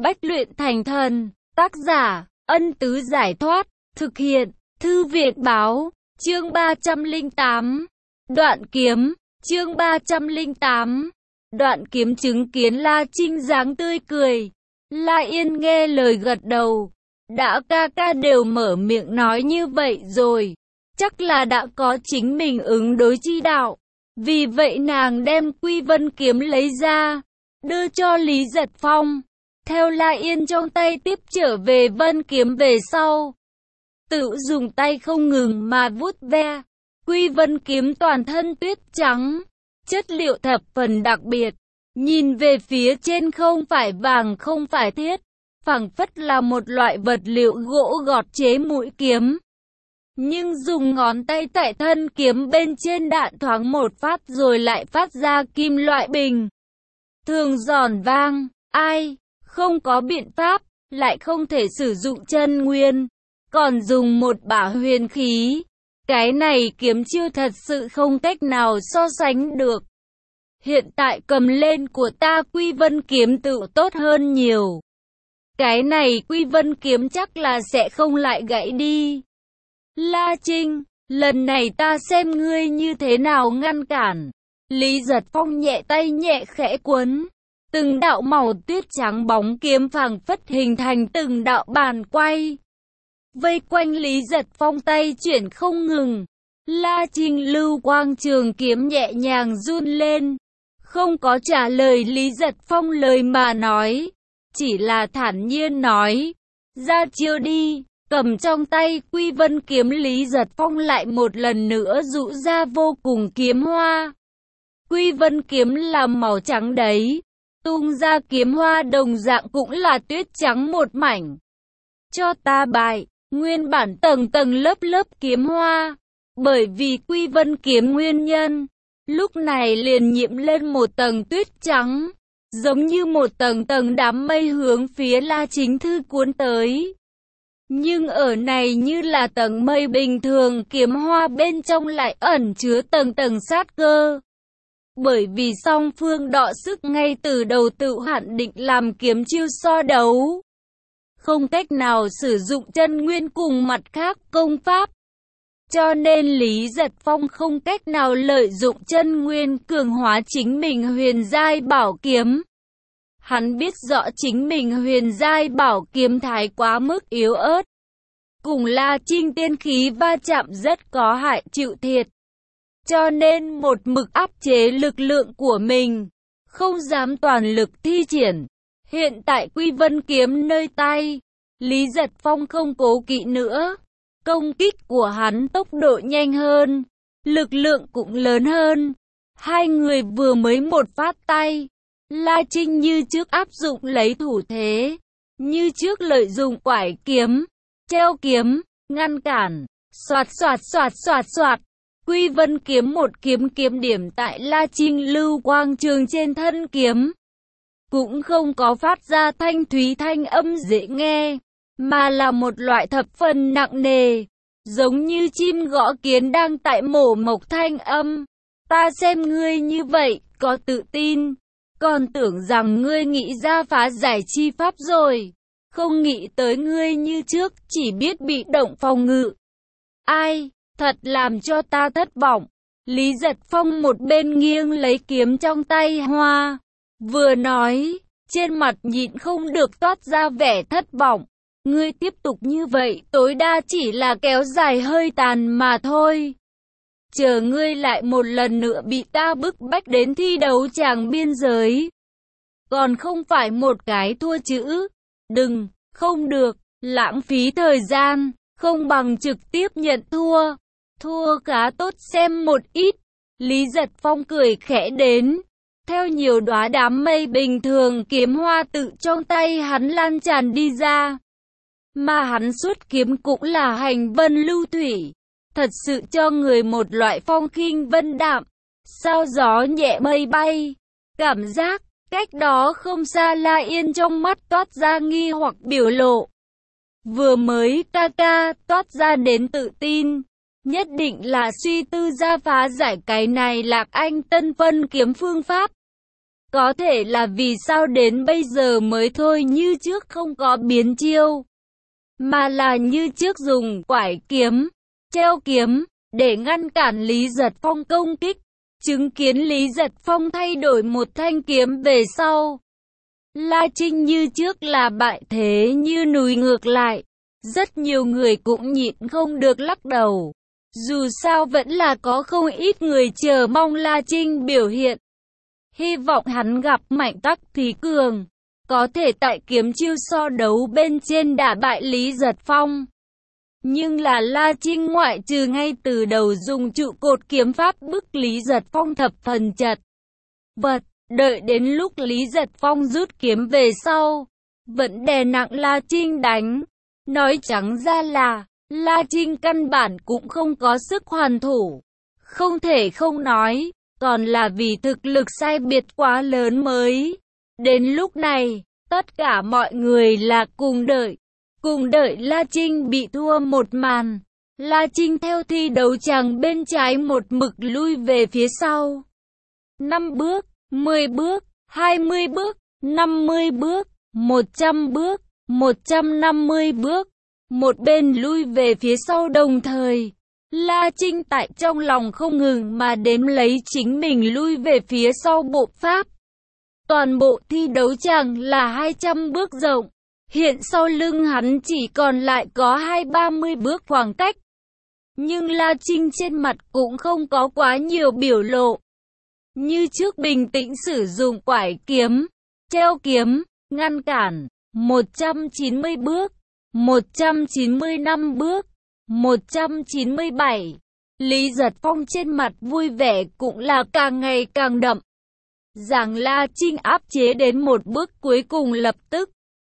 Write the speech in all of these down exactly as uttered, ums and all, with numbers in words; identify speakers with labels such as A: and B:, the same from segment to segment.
A: bách luyện thành thần. Tác giả, Ân Tứ Giải Thoát. Thực hiện, Thư Việt Báo. Chương ba trăm lẻ tám. Đoạn kiếm. Chương ba trăm lẻ tám. Đoạn kiếm. Chứng kiến La Trinh dáng tươi cười, La Yên nghe lời gật đầu. Đã ca ca đều mở miệng nói như vậy rồi, chắc là đã có chính mình ứng đối chi đạo. Vì vậy nàng đem Quy Vân kiếm lấy ra, đưa cho Lý Giật Phong. Theo La Yên trong tay tiếp trở về Vân kiếm về sau, tự dùng tay không ngừng mà vuốt ve. Quy Vân kiếm toàn thân tuyết trắng, chất liệu thập phần đặc biệt. Nhìn về phía trên không phải vàng không phải thiết, phảng phất là một loại vật liệu gỗ gọt chế mũi kiếm. Nhưng dùng ngón tay tại thân kiếm bên trên đạn thoáng một phát rồi lại phát ra kim loại bình thường giòn vang. Ai không có biện pháp, lại không thể sử dụng chân nguyên, còn dùng một bả huyền khí. Cái này kiếm chiêu thật sự không cách nào so sánh được. Hiện tại cầm lên của ta Quy Vân kiếm tự tốt hơn nhiều. Cái này Quy Vân kiếm chắc là sẽ không lại gãy đi. La Trinh, lần này ta xem ngươi như thế nào ngăn cản. Lý Giật Phong nhẹ tay nhẹ khẽ quấn. Từng đạo màu tuyết trắng bóng kiếm phảng phất hình thành từng đạo bàn quay, vây quanh Lý Giật Phong tay chuyển không ngừng. La Trinh lưu quang trường kiếm nhẹ nhàng run lên, không có trả lời Lý Giật Phong lời mà nói, chỉ là thản nhiên nói, ra chiêu đi. Cầm trong tay Quy Vân kiếm, Lý Giật Phong lại một lần nữa rũ ra vô cùng kiếm hoa. Quy Vân kiếm là màu trắng đấy, tung ra kiếm hoa đồng dạng cũng là tuyết trắng một mảnh. Cho ta bại. Nguyên bản tầng tầng lớp lớp kiếm hoa, bởi vì Quy Vân kiếm nguyên nhân, lúc này liền nhiễm lên một tầng tuyết trắng, giống như một tầng tầng đám mây hướng phía La Chính Thư cuốn tới. Nhưng ở này như là tầng mây bình thường, kiếm hoa bên trong lại ẩn chứa tầng tầng sát cơ. Bởi vì song phương đọ sức ngay từ đầu tự hạn định làm kiếm chiêu so đấu, không cách nào sử dụng chân nguyên cùng mặt khác công pháp. Cho nên Lý Giật Phong không cách nào lợi dụng chân nguyên cường hóa chính mình huyền giai bảo kiếm. Hắn biết rõ chính mình huyền giai bảo kiếm thái quá mức yếu ớt, cùng La Trinh tiên khí va chạm rất có hại chịu thiệt. Cho nên một mực áp chế lực lượng của mình, không dám toàn lực thi triển. Hiện tại Quy Vân kiếm nơi tay, Lý Giật Phong không cố kỵ nữa. Công kích của hắn tốc độ nhanh hơn, lực lượng cũng lớn hơn. Hai người vừa mới một phát tay, La Trinh như trước áp dụng lấy thủ thế, như trước lợi dụng quải kiếm, treo kiếm, ngăn cản, xoạt xoạt xoạt xoạt xoạt. Quy Vân kiếm một kiếm kiếm điểm tại La Trinh lưu quang trường trên thân kiếm, cũng không có phát ra thanh thúy thanh âm dễ nghe, mà là một loại thập phần nặng nề, giống như chim gõ kiến đang tại mổ mộc thanh âm. Ta xem ngươi như vậy, có tự tin, còn tưởng rằng ngươi nghĩ ra phá giải chi pháp rồi, không nghĩ tới ngươi như trước, chỉ biết bị động phòng ngự. Ai, thật làm cho ta thất vọng. Lý Giật Phong một bên nghiêng lấy kiếm trong tay hoa, vừa nói, trên mặt nhịn không được toát ra vẻ thất vọng. Ngươi tiếp tục như vậy, tối đa chỉ là kéo dài hơi tàn mà thôi. Chờ ngươi lại một lần nữa bị ta bức bách đến thi đấu tràng biên giới, còn không phải một cái thua chữ. Đừng, không được, lãng phí thời gian, không bằng trực tiếp nhận thua. Thua cá tốt xem một ít. Lý Giật Phong cười khẽ đến, theo nhiều đóa đám mây bình thường kiếm hoa tự trong tay hắn lan tràn đi ra. Mà hắn xuất kiếm cũng là hành vân lưu thủy, thật sự cho người một loại phong khinh vân đạm, sao gió nhẹ mây bay. Cảm giác, cách đó không xa La Yên trong mắt toát ra nghi hoặc biểu lộ. Vừa mới ca ca toát ra đến tự tin, nhất định là suy tư ra phá giải cái này Lạc Anh Tân Vân kiếm phương pháp. Có thể là vì sao đến bây giờ mới thôi như trước không có biến chiêu, mà là như trước dùng quải kiếm, treo kiếm, để ngăn cản Lý Giật Phong công kích. Chứng kiến Lý Giật Phong thay đổi một thanh kiếm về sau, La Trinh như trước là bại thế như núi ngược lại. Rất nhiều người cũng nhịn không được lắc đầu. Dù sao vẫn là có không ít người chờ mong La Trinh biểu hiện. Hy vọng hắn gặp Mạnh Tắc Thúy Cường, có thể tại kiếm chiêu so đấu bên trên đả bại Lý Giật Phong. Nhưng là La Trinh ngoại trừ ngay từ đầu dùng trụ cột kiếm pháp bức Lý Giật Phong thập phần chật vật, đợi đến lúc Lý Giật Phong rút kiếm về sau, vẫn đè nặng La Trinh đánh. Nói trắng ra là, La Trinh căn bản cũng không có sức hoàn thủ. Không thể không nói, còn là vì thực lực sai biệt quá lớn mới. Đến lúc này, tất cả mọi người là cùng đợi. Cùng đợi La Trinh bị thua một màn. La Trinh theo thi đấu tràng bên trái một mực lui về phía sau. năm bước, mười bước, hai mươi bước, năm mươi bước, một trăm bước, một trăm năm mươi bước. Một bên lui về phía sau đồng thời. La Trinh tại trong lòng không ngừng mà đếm lấy chính mình lui về phía sau bộ pháp. Toàn bộ thi đấu tràng là hai trăm bước rộng. Hiện sau lưng hắn chỉ còn lại có hai ba mươi bước khoảng cách. Nhưng La Trinh trên mặt cũng không có quá nhiều biểu lộ. Như trước bình tĩnh sử dụng quải kiếm, treo kiếm, ngăn cản. một trăm chín mươi bước, một trăm chín mươi lăm bước, một trăm chín mươi bảy. Lý Giật Phong trên mặt vui vẻ cũng là càng ngày càng đậm. Rằng La Trinh áp chế đến một bước cuối cùng lập tức.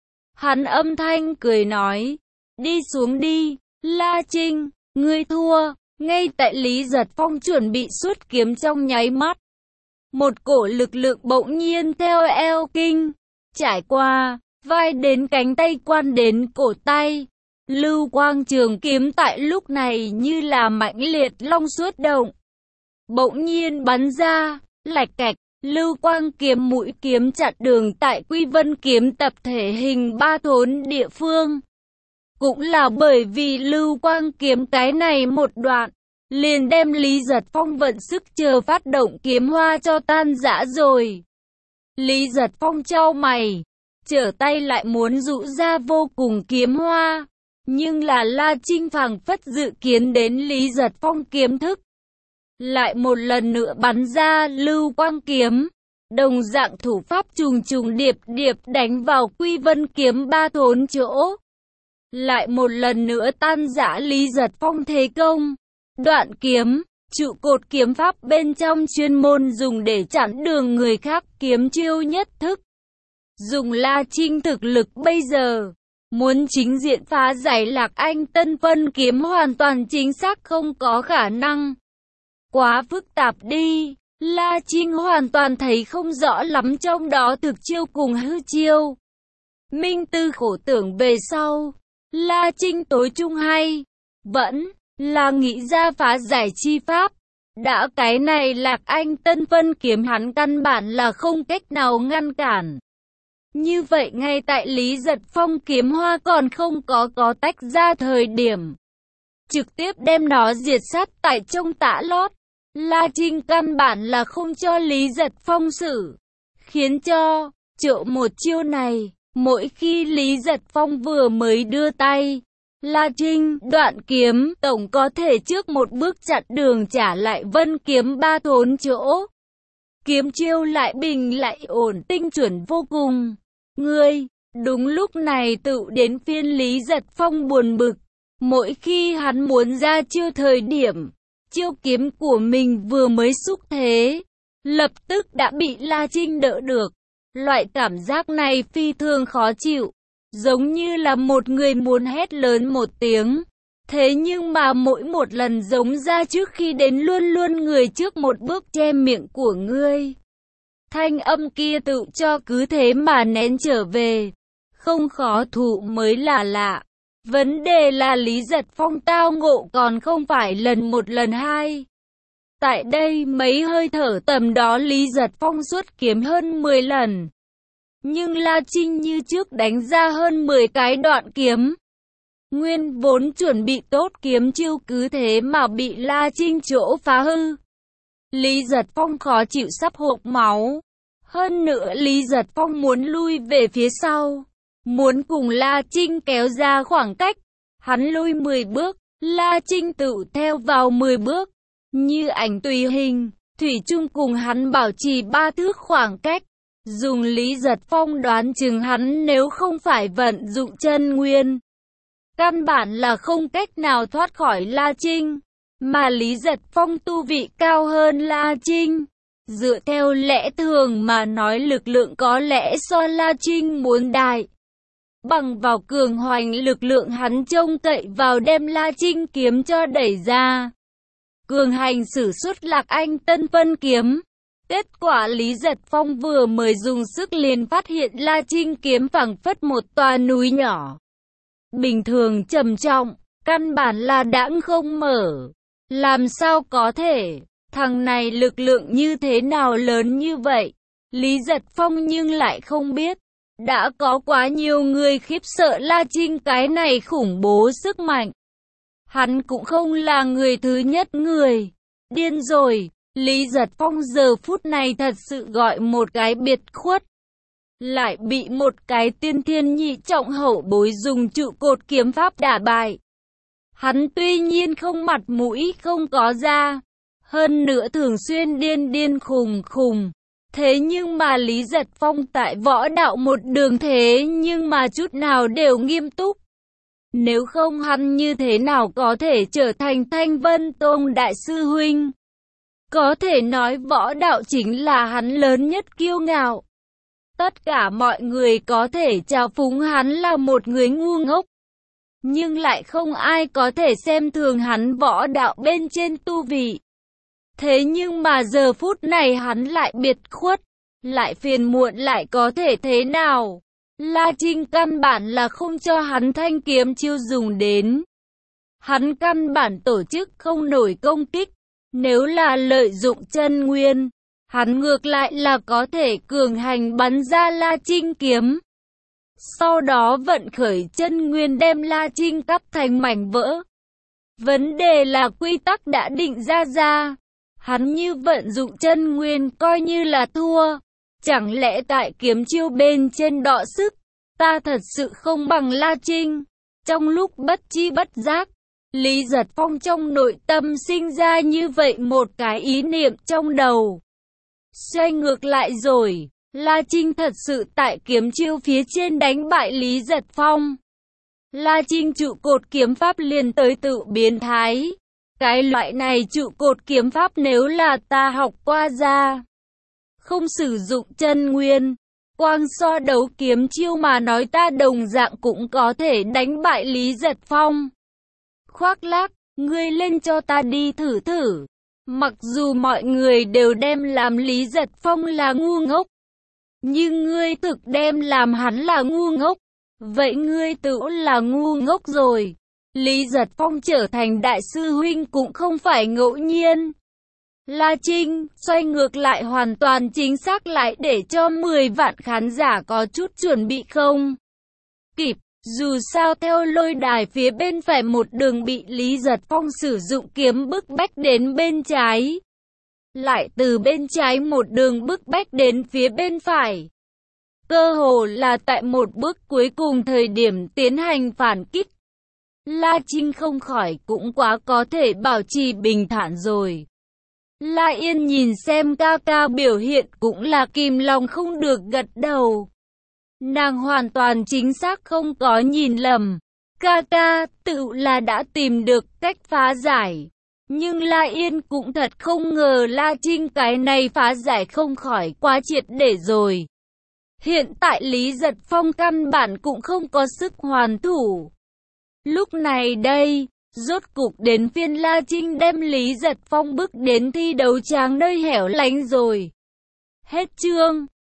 A: Hắn âm thanh cười nói, đi xuống đi, La Trinh, ngươi thua. Ngay tại Lý Giật Phong chuẩn bị xuất kiếm trong nháy mắt, một cổ lực lượng bỗng nhiên theo eo kinh, trải qua, vai đến cánh tay quan đến cổ tay. Lưu quang trường kiếm tại lúc này như là mãnh liệt long xuất động. Bỗng nhiên bắn ra, lạch cạch, lưu quang kiếm mũi kiếm chặn đường tại Quy Vân kiếm tập thể hình ba thốn địa phương. Cũng là bởi vì lưu quang kiếm cái này một đoạn, liền đem Lý Giật Phong vận sức chờ phát động kiếm hoa cho tan rã rồi. Lý Giật Phong chau mày, trở tay lại muốn dụ ra vô cùng kiếm hoa. Nhưng là La Trinh phảng phất dự kiến đến Lý Giật Phong kiếm thức. Lại một lần nữa bắn ra lưu quang kiếm. Đồng dạng thủ pháp trùng trùng điệp điệp đánh vào Quy Vân kiếm ba thốn chỗ. Lại một lần nữa tan rã Lý Giật Phong thế công. Đoạn kiếm, trụ cột kiếm pháp bên trong chuyên môn dùng để chặn đường người khác kiếm chiêu nhất thức. Dùng La Trinh thực lực bây giờ, muốn chính diện phá giải Lạc Anh Tân Vân kiếm hoàn toàn chính xác không có khả năng. Quá phức tạp đi, La Trinh hoàn toàn thấy không rõ lắm trong đó thực chiêu cùng hư chiêu. Minh tư khổ tưởng về sau, La Trinh tối trung hay, vẫn là nghĩ ra phá giải chi pháp. Đã cái này Lạc Anh Tân Vân kiếm hắn căn bản là không cách nào ngăn cản. Như vậy ngay tại Lý Giật Phong kiếm hoa còn không có có tách ra thời điểm, trực tiếp đem nó diệt sát tại trong tã lót. La Trinh căn bản là không cho Lý Giật Phong xử, khiến cho chỗ một chiêu này, mỗi khi Lý Giật Phong vừa mới đưa tay, La Trinh đoạn kiếm tổng có thể trước một bước chặn đường trả lại Vân kiếm ba thốn chỗ. Kiếm chiêu lại bình lại ổn tinh chuẩn vô cùng. Ngươi, đúng lúc này tự đến phiên Lý Giật Phong buồn bực. Mỗi khi hắn muốn ra chiêu thời điểm, chiêu kiếm của mình vừa mới xúc thế, lập tức đã bị La Trinh đỡ được. Loại cảm giác này phi thường khó chịu, giống như là một người muốn hét lớn một tiếng. Thế nhưng mà mỗi một lần giống ra trước khi đến luôn luôn người trước một bước che miệng của ngươi. Thanh âm kia tự cho cứ thế mà nén trở về. Không khó thụ mới là lạ. Vấn đề là Lý Giật Phong tao ngộ còn không phải lần một lần hai. Tại đây mấy hơi thở tầm đó Lý Giật Phong xuất kiếm hơn mười lần. Nhưng La Trinh như trước đánh ra hơn mười cái đoạn kiếm. Nguyên vốn chuẩn bị tốt kiếm chiêu cứ thế mà bị La Trinh chỗ phá hư. Lý Giật Phong khó chịu sắp hộc máu. Hơn nữa Lý Giật Phong muốn lui về phía sau, muốn cùng La Trinh kéo ra khoảng cách. Hắn lui mười bước, La Trinh tự theo vào mười bước. Như ảnh tùy hình, thủy chung cùng hắn bảo trì ba thước khoảng cách. Dùng Lý Giật Phong đoán chừng hắn nếu không phải vận dụng chân nguyên, căn bản là không cách nào thoát khỏi La Trinh. Mà Lý Giật Phong tu vị cao hơn La Trinh. Dựa theo lẽ thường mà nói lực lượng có lẽ so La Trinh muốn đại. Bằng vào cường hoành lực lượng hắn trông cậy vào đem La Trinh kiếm cho đẩy ra. Cường hành sử xuất Lạc Anh Tân Vân kiếm. Kết quả Lý Giật Phong vừa mới dùng sức liền phát hiện La Trinh kiếm phảng phất một tòa núi nhỏ. Bình thường trầm trọng, căn bản là đãng không mở. Làm sao có thể, thằng này lực lượng như thế nào lớn như vậy? Lý Giật Phong nhưng lại không biết. Đã có quá nhiều người khiếp sợ La Trinh cái này khủng bố sức mạnh. Hắn cũng không là người thứ nhất người. Điên rồi, Lý Giật Phong giờ phút này thật sự gọi một cái biệt khuất. Lại bị một cái tiên thiên nhị trọng hậu bối dùng trụ cột kiếm pháp đả bại. Hắn tuy nhiên không mặt mũi không có da, hơn nữa thường xuyên điên điên khùng khùng. Thế nhưng mà Lý Giật Phong tại võ đạo một đường thế nhưng mà chút nào đều nghiêm túc. Nếu không hắn như thế nào có thể trở thành Thanh Vân Tông đại sư huynh? Có thể nói võ đạo chính là hắn lớn nhất kiêu ngạo. Tất cả mọi người có thể chào phúng hắn là một người ngu ngốc. Nhưng lại không ai có thể xem thường hắn võ đạo bên trên tu vị. Thế nhưng mà giờ phút này hắn lại biệt khuất, lại phiền muộn lại có thể thế nào? La Trinh căn bản là không cho hắn thanh kiếm chiêu dùng đến. Hắn căn bản tổ chức không nổi công kích. Nếu là lợi dụng chân nguyên, hắn ngược lại là có thể cường hành bắn ra La Trinh kiếm. Sau đó vận khởi chân nguyên đem La Trinh cắt thành mảnh vỡ. Vấn đề là quy tắc đã định ra ra. Hắn như vận dụng chân nguyên coi như là thua. Chẳng lẽ tại kiếm chiêu bên trên đọ sức, ta thật sự không bằng La Trinh. Trong lúc bất chi bất giác, Lý Giật Phong trong nội tâm sinh ra như vậy một cái ý niệm trong đầu. Xoay ngược lại rồi, La Trinh thật sự tại kiếm chiêu phía trên đánh bại Lý Giật Phong. La Trinh trụ cột kiếm pháp liền tới tự biến thái. Cái loại này trụ cột kiếm pháp nếu là ta học qua ra, không sử dụng chân nguyên, quang so đấu kiếm chiêu mà nói ta đồng dạng cũng có thể đánh bại Lý Giật Phong. Khoác lác, ngươi lên cho ta đi thử thử. Mặc dù mọi người đều đem làm Lý Giật Phong là ngu ngốc, nhưng ngươi thực đem làm hắn là ngu ngốc. Vậy ngươi tự là ngu ngốc rồi. Lý Giật Phong trở thành đại sư huynh cũng không phải ngẫu nhiên. La Trinh xoay ngược lại hoàn toàn chính xác lại để cho mười vạn khán giả có chút chuẩn bị không kịp. Dù sao theo lôi đài phía bên phải một đường bị Lý Giật Phong sử dụng kiếm bức bách đến bên trái. Lại từ bên trái một đường bức bách đến phía bên phải. Cơ hồ là tại một bước cuối cùng thời điểm tiến hành phản kích. La Trinh không khỏi cũng quá có thể bảo trì bình thản rồi. La Yên nhìn xem ca ca biểu hiện cũng là kìm lòng không được gật đầu. Nàng hoàn toàn chính xác không có nhìn lầm. Ca ca tự là đã tìm được cách phá giải. Nhưng La Yên cũng thật không ngờ La Trinh cái này phá giải không khỏi quá triệt để rồi. Hiện tại Lý Giật Phong căn bản cũng không có sức hoàn thủ. Lúc này đây, rốt cục đến phiên La Trinh đem Lý Giật Phong bước đến thi đấu tràng nơi hẻo lánh rồi. Hết chương.